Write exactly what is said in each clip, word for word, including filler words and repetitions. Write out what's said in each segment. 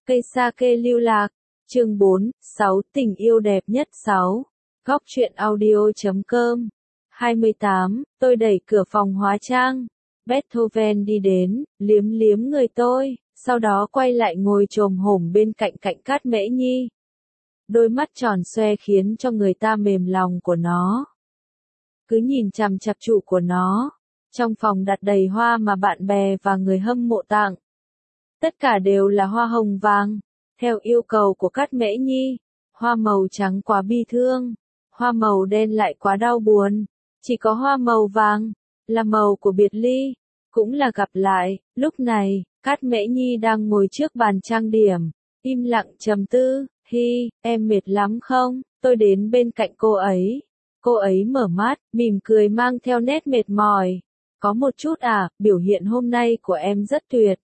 Cây sake lưu lạc, chương bốn, sáu tình yêu đẹp nhất sáu. Góc truyện audio chấm com. hai mươi tám, tôi đẩy cửa phòng hóa trang. Beethoven đi đến, liếm liếm người tôi, sau đó quay lại ngồi chồm hổm bên cạnh cạnh Cát Mễ Nhi. Đôi mắt tròn xoe khiến cho người ta mềm lòng của nó. Cứ nhìn chằm chằm trụ của nó. Trong phòng đặt đầy hoa mà bạn bè và người hâm mộ tặng. Tất cả đều là hoa hồng vàng, theo yêu cầu của Cát Mễ Nhi. Hoa màu trắng quá bi thương, hoa màu đen lại quá đau buồn. Chỉ có hoa màu vàng, là màu của biệt ly, cũng là gặp lại. Lúc này, Cát Mễ Nhi đang ngồi trước bàn trang điểm, im lặng trầm tư. Hi, em mệt lắm không? Tôi đến bên cạnh cô ấy. Cô ấy mở mắt, mỉm cười mang theo nét mệt mỏi. Có một chút à, biểu hiện hôm nay của em rất tuyệt.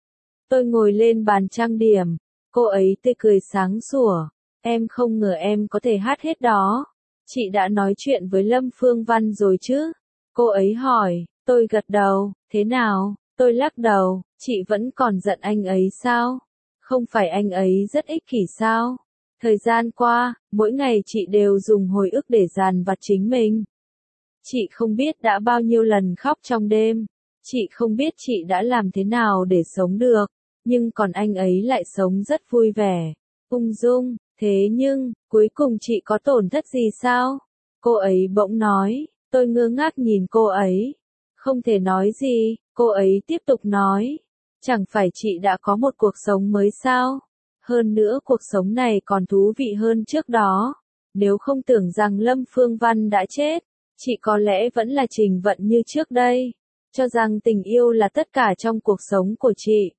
Tôi ngồi lên bàn trang điểm, cô ấy tươi cười sáng sủa. Em không ngờ em có thể hát hết đó. Chị đã nói chuyện với Lâm Phương Văn rồi chứ? Cô ấy hỏi, tôi gật đầu, thế nào? Tôi lắc đầu, chị vẫn còn giận anh ấy sao? Không phải anh ấy rất ích kỷ sao? Thời gian qua, mỗi ngày chị đều dùng hồi ức để dằn vặt chính mình. Chị không biết đã bao nhiêu lần khóc trong đêm. Chị không biết chị đã làm thế nào để sống được. Nhưng còn anh ấy lại sống rất vui vẻ, ung dung. Thế nhưng, cuối cùng chị có tổn thất gì sao? Cô ấy bỗng nói. Tôi ngơ ngác nhìn cô ấy. Không thể nói gì, cô ấy tiếp tục nói. Chẳng phải chị đã có một cuộc sống mới sao? Hơn nữa cuộc sống này còn thú vị hơn trước đó. Nếu không tưởng rằng Lâm Phương Văn đã chết, chị có lẽ vẫn là Trình Vận như trước đây. Cho rằng tình yêu là tất cả trong cuộc sống của chị.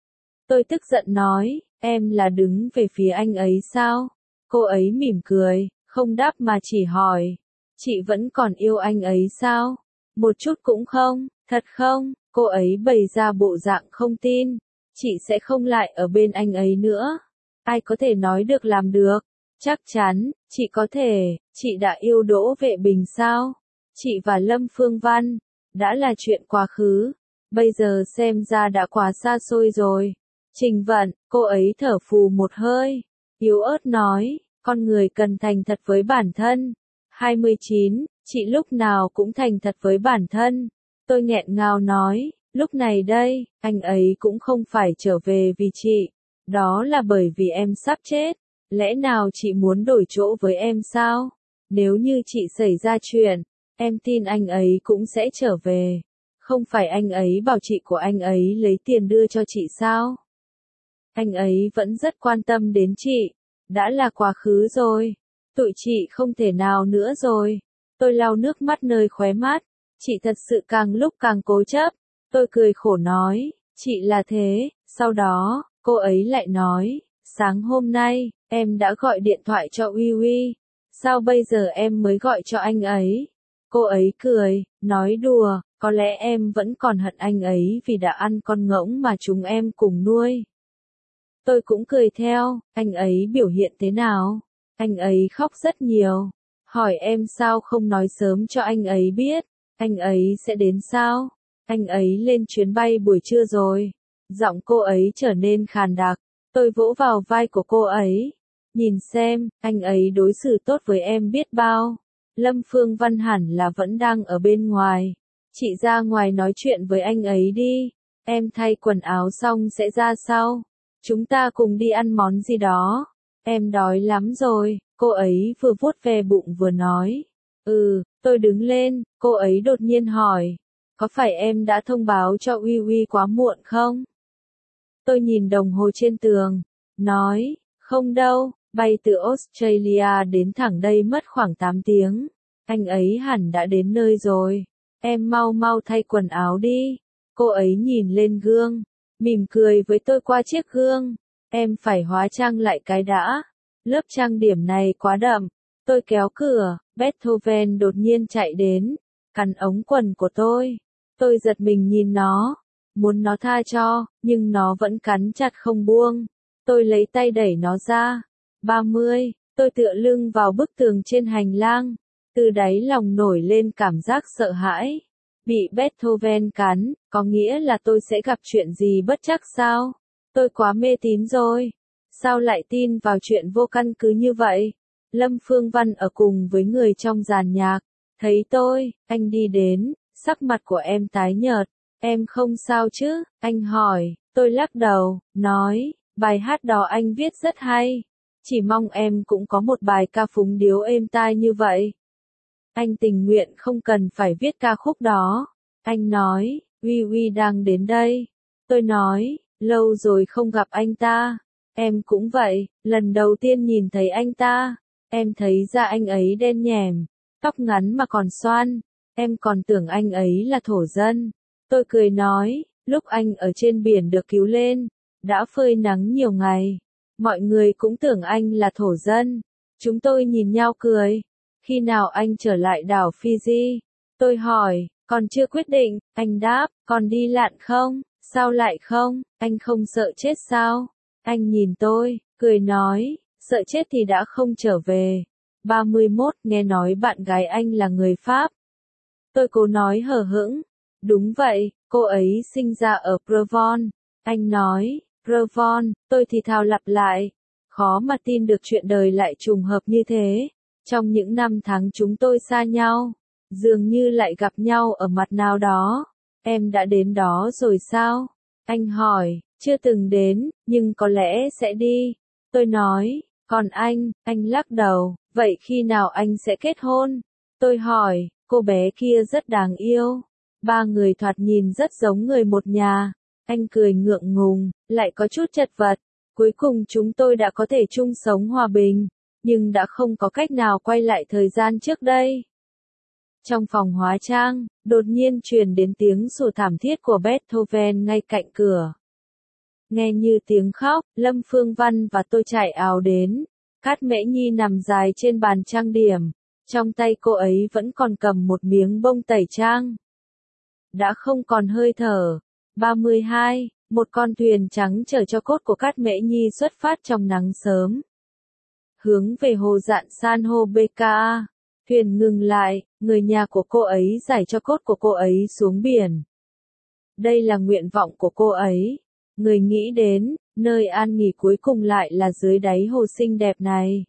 Tôi tức giận nói, em là đứng về phía anh ấy sao? Cô ấy mỉm cười, không đáp mà chỉ hỏi. Chị vẫn còn yêu anh ấy sao? Một chút cũng không, thật không? Cô ấy bày ra bộ dạng không tin. Chị sẽ không lại ở bên anh ấy nữa. Ai có thể nói được làm được? Chắc chắn, chị có thể. Chị đã yêu Đỗ Vệ Bình sao? Chị và Lâm Phương Văn, đã là chuyện quá khứ. Bây giờ xem ra đã quá xa xôi rồi. Trình Vận, cô ấy thở phù một hơi, yếu ớt nói, con người cần thành thật với bản thân. hai mươi chín, chị lúc nào cũng thành thật với bản thân. Tôi nghẹn ngào nói, lúc này đây, anh ấy cũng không phải trở về vì chị. Đó là bởi vì em sắp chết. Lẽ nào chị muốn đổi chỗ với em sao? Nếu như chị xảy ra chuyện, em tin anh ấy cũng sẽ trở về. Không phải anh ấy bảo chị của anh ấy lấy tiền đưa cho chị sao? Anh ấy vẫn rất quan tâm đến chị. Đã là quá khứ rồi. Tụi chị không thể nào nữa rồi. Tôi lau nước mắt nơi khóe mắt. Chị thật sự càng lúc càng cố chấp. Tôi cười khổ nói, chị là thế. Sau đó, cô ấy lại nói, sáng hôm nay, em đã gọi điện thoại cho Uy Uy. Sao bây giờ em mới gọi cho anh ấy? Cô ấy cười, nói đùa, có lẽ em vẫn còn hận anh ấy vì đã ăn con ngỗng mà chúng em cùng nuôi. Tôi cũng cười theo, anh ấy biểu hiện thế nào? Anh ấy khóc rất nhiều. Hỏi em sao không nói sớm cho anh ấy biết, anh ấy sẽ đến sao? Anh ấy lên chuyến bay buổi trưa rồi. Giọng cô ấy trở nên khàn đặc. Tôi vỗ vào vai của cô ấy. Nhìn xem, anh ấy đối xử tốt với em biết bao. Lâm Phương Văn hẳn là vẫn đang ở bên ngoài. Chị ra ngoài nói chuyện với anh ấy đi. Em thay quần áo xong sẽ ra sau. Chúng ta cùng đi ăn món gì đó. Em đói lắm rồi, cô ấy vừa vuốt ve bụng vừa nói. Ừ, tôi đứng lên, cô ấy đột nhiên hỏi. Có phải em đã thông báo cho Uy Uy quá muộn không? Tôi nhìn đồng hồ trên tường, nói, không đâu, bay từ Australia đến thẳng đây mất khoảng tám tiếng. Anh ấy hẳn đã đến nơi rồi. Em mau mau thay quần áo đi. Cô ấy nhìn lên gương, mỉm cười với tôi qua chiếc gương. Em phải hóa trang lại cái đã. Lớp trang điểm này quá đậm. Tôi kéo cửa, Beethoven đột nhiên chạy đến, cắn ống quần của tôi. Tôi giật mình nhìn nó, muốn nó tha cho, nhưng nó vẫn cắn chặt không buông. Tôi lấy tay đẩy nó ra. ba mươi, tôi tựa lưng vào bức tường trên hành lang. Từ đáy lòng nổi lên cảm giác sợ hãi. Bị Beethoven cắn, có nghĩa là tôi sẽ gặp chuyện gì bất trắc sao? Tôi quá mê tín rồi. Sao lại tin vào chuyện vô căn cứ như vậy? Lâm Phương Văn ở cùng với người trong dàn nhạc. Thấy tôi, anh đi đến, sắc mặt của em tái nhợt. Em không sao chứ? Anh hỏi. Tôi lắc đầu, nói, bài hát đó anh viết rất hay. Chỉ mong em cũng có một bài ca phúng điếu êm tai như vậy. Anh tình nguyện không cần phải viết ca khúc đó. Anh nói, Uy Uy đang đến đây. Tôi nói, lâu rồi không gặp anh ta. Em cũng vậy, lần đầu tiên nhìn thấy anh ta. Em thấy da anh ấy đen nhèm, tóc ngắn mà còn xoăn. Em còn tưởng anh ấy là thổ dân. Tôi cười nói, lúc anh ở trên biển được cứu lên, đã phơi nắng nhiều ngày. Mọi người cũng tưởng anh là thổ dân. Chúng tôi nhìn nhau cười. Khi nào anh trở lại đảo Fiji? Tôi hỏi, còn chưa quyết định. Anh đáp, còn đi lặn không? Sao lại không? Anh không sợ chết sao? Anh nhìn tôi, cười nói, sợ chết thì đã không trở về. ba mươi mốt, nghe nói bạn gái anh là người Pháp. Tôi cố nói hờ hững. Đúng vậy, cô ấy sinh ra ở Provence. Anh nói, Provence, tôi thì thào lặp lại. Khó mà tin được chuyện đời lại trùng hợp như thế. Trong những năm tháng chúng tôi xa nhau, dường như lại gặp nhau ở mặt nào đó. Em đã đến đó rồi sao? Anh hỏi, chưa từng đến, nhưng có lẽ sẽ đi. Tôi nói, còn anh, anh lắc đầu, vậy khi nào anh sẽ kết hôn? Tôi hỏi, cô bé kia rất đáng yêu. Ba người thoạt nhìn rất giống người một nhà. Anh cười ngượng ngùng, lại có chút chật vật. Cuối cùng chúng tôi đã có thể chung sống hòa bình, nhưng đã không có cách nào quay lại thời gian trước đây. Trong phòng hóa trang, đột nhiên truyền đến tiếng sủa thảm thiết của Beethoven ngay cạnh cửa. Nghe như tiếng khóc, Lâm Phương Văn và tôi chạy ào đến. Cát Mễ Nhi nằm dài trên bàn trang điểm. Trong tay cô ấy vẫn còn cầm một miếng bông tẩy trang. Đã không còn hơi thở. ba mươi hai, một con thuyền trắng chở cho cốt của Cát Mễ Nhi xuất phát trong nắng sớm. Hướng về hồ dạn san hô bê ca a. Thuyền ngừng lại, người nhà của cô ấy giải cho cốt của cô ấy xuống biển. Đây là nguyện vọng của cô ấy. Người nghĩ đến, nơi an nghỉ cuối cùng lại là dưới đáy hồ xinh đẹp này.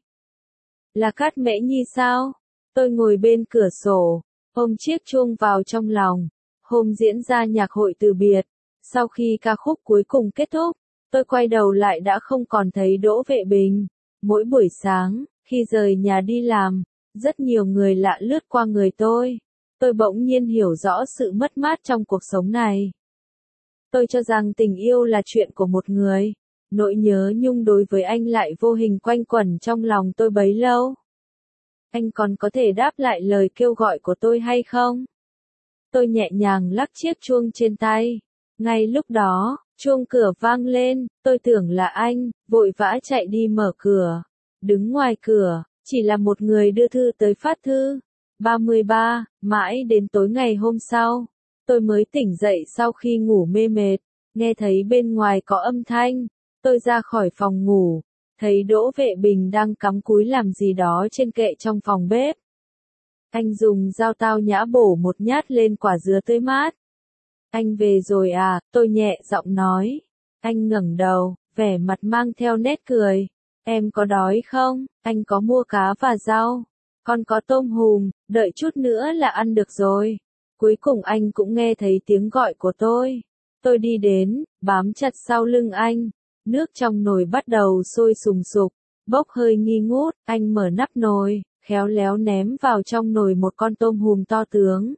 Là Cát Mễ Nhi sao? Tôi ngồi bên cửa sổ, ôm chiếc chuông vào trong lòng. Hôm diễn ra nhạc hội từ biệt. Sau khi ca khúc cuối cùng kết thúc, tôi quay đầu lại đã không còn thấy Đỗ Vệ Bình. Mỗi buổi sáng, khi rời nhà đi làm, rất nhiều người lạ lướt qua người tôi. Tôi bỗng nhiên hiểu rõ sự mất mát trong cuộc sống này. Tôi cho rằng tình yêu là chuyện của một người. Nỗi nhớ nhung đối với anh lại vô hình quanh quẩn trong lòng tôi bấy lâu. Anh còn có thể đáp lại lời kêu gọi của tôi hay không? Tôi nhẹ nhàng lắc chiếc chuông trên tay. Ngay lúc đó, chuông cửa vang lên, tôi tưởng là anh, vội vã chạy đi mở cửa. Đứng ngoài cửa, chỉ là một người đưa thư tới phát thư. ba mươi ba, mãi đến tối ngày hôm sau, tôi mới tỉnh dậy sau khi ngủ mê mệt, nghe thấy bên ngoài có âm thanh. Tôi ra khỏi phòng ngủ, thấy Đỗ Vệ Bình đang cắm cúi làm gì đó trên kệ trong phòng bếp. Anh dùng dao tao nhã bổ một nhát lên quả dứa tươi mát. Anh về rồi à, tôi nhẹ giọng nói. Anh ngẩng đầu, vẻ mặt mang theo nét cười. Em có đói không? Anh có mua cá và rau. Còn có tôm hùm, đợi chút nữa là ăn được rồi. Cuối cùng anh cũng nghe thấy tiếng gọi của tôi. Tôi đi đến, bám chặt sau lưng anh. Nước trong nồi bắt đầu sôi sùng sục, bốc hơi nghi ngút. Anh mở nắp nồi, khéo léo ném vào trong nồi một con tôm hùm to tướng.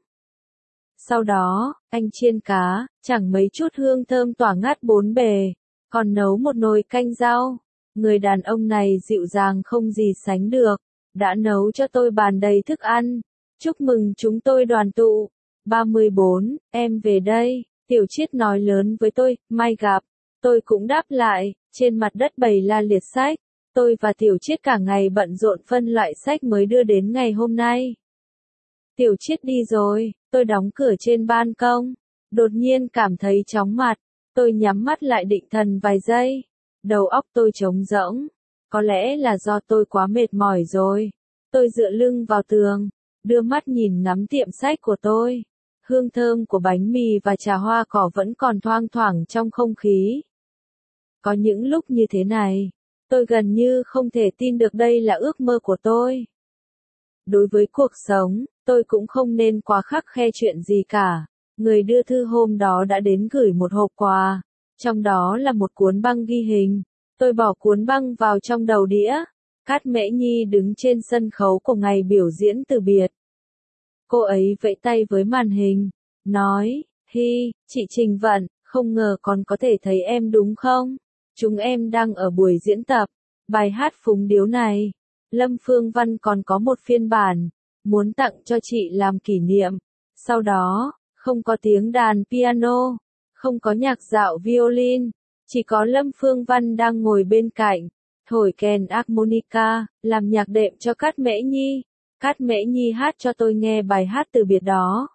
Sau đó, anh chiên cá, chẳng mấy chút hương thơm tỏa ngát bốn bề, còn nấu một nồi canh rau. Người đàn ông này dịu dàng không gì sánh được, đã nấu cho tôi bàn đầy thức ăn. Chúc mừng chúng tôi đoàn tụ. ba mươi bốn, em về đây, Tiểu Chiết nói lớn với tôi, mai gặp. Tôi cũng đáp lại, trên mặt đất bày la liệt sách. Tôi và Tiểu Chiết cả ngày bận rộn phân loại sách mới đưa đến ngày hôm nay. Tiểu Chiết đi rồi, tôi đóng cửa trên ban công. Đột nhiên cảm thấy chóng mặt, tôi nhắm mắt lại định thần vài giây. Đầu óc tôi trống rỗng. Có lẽ là do tôi quá mệt mỏi rồi. Tôi dựa lưng vào tường, đưa mắt nhìn ngắm tiệm sách của tôi. Hương thơm của bánh mì và trà hoa cỏ vẫn còn thoang thoảng trong không khí. Có những lúc như thế này, tôi gần như không thể tin được đây là ước mơ của tôi. Đối với cuộc sống, tôi cũng không nên quá khắt khe chuyện gì cả. Người đưa thư hôm đó đã đến gửi một hộp quà, trong đó là một cuốn băng ghi hình. Tôi bỏ cuốn băng vào trong đầu đĩa. Cát Mễ Nhi đứng trên sân khấu của ngày biểu diễn từ biệt. Cô ấy vẫy tay với màn hình, nói, hi, chị Trình Vận, không ngờ còn có thể thấy em đúng không? Chúng em đang ở buổi diễn tập, bài hát Phúng Điếu này. Lâm Phương Văn còn có một phiên bản, muốn tặng cho chị làm kỷ niệm. Sau đó, không có tiếng đàn piano, không có nhạc dạo violin, chỉ có Lâm Phương Văn đang ngồi bên cạnh, thổi kèn harmonica, làm nhạc đệm cho Cát Mễ Nhi. Cát Mễ Nhi hát cho tôi nghe bài hát từ biệt đó.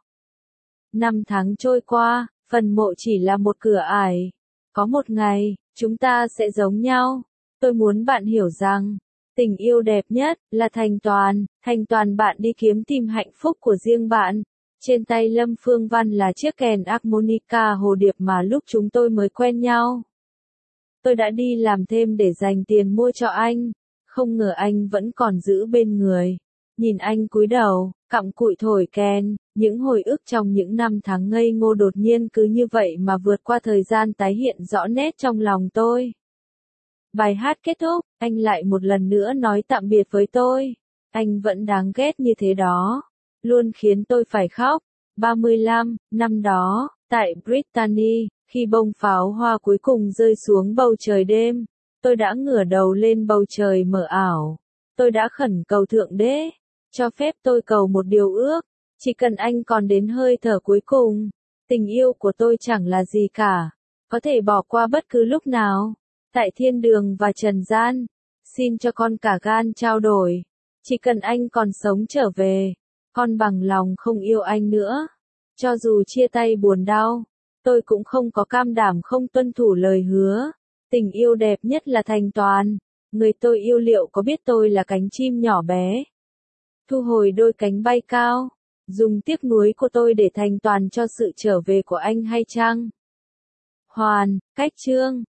Năm tháng trôi qua, phần mộ chỉ là một cửa ải. Có một ngày, chúng ta sẽ giống nhau. Tôi muốn bạn hiểu rằng, tình yêu đẹp nhất là thành toàn, thành toàn bạn đi kiếm tìm hạnh phúc của riêng bạn. Trên tay Lâm Phương Văn là chiếc kèn harmonica hồ điệp mà lúc chúng tôi mới quen nhau. Tôi đã đi làm thêm để dành tiền mua cho anh, không ngờ anh vẫn còn giữ bên người. Nhìn anh cúi đầu, cặm cụi thổi kèn, những hồi ức trong những năm tháng ngây ngô đột nhiên cứ như vậy mà vượt qua thời gian tái hiện rõ nét trong lòng tôi. Bài hát kết thúc, anh lại một lần nữa nói tạm biệt với tôi. Anh vẫn đáng ghét như thế đó, luôn khiến tôi phải khóc. ba mươi lăm, năm đó, tại Brittany, khi bông pháo hoa cuối cùng rơi xuống bầu trời đêm, tôi đã ngửa đầu lên bầu trời mờ ảo. Tôi đã khẩn cầu Thượng Đế, cho phép tôi cầu một điều ước, chỉ cần anh còn đến hơi thở cuối cùng. Tình yêu của tôi chẳng là gì cả, có thể bỏ qua bất cứ lúc nào, tại thiên đường và trần gian. Xin cho con cả gan trao đổi, chỉ cần anh còn sống trở về, con bằng lòng không yêu anh nữa. Cho dù chia tay buồn đau, tôi cũng không có cam đảm không tuân thủ lời hứa. Tình yêu đẹp nhất là thành toàn. Người tôi yêu liệu có biết tôi là cánh chim nhỏ bé, thu hồi đôi cánh bay cao, dùng tiếc nuối của tôi để thành toàn cho sự trở về của anh hay chăng? Hoàn, Cách Chương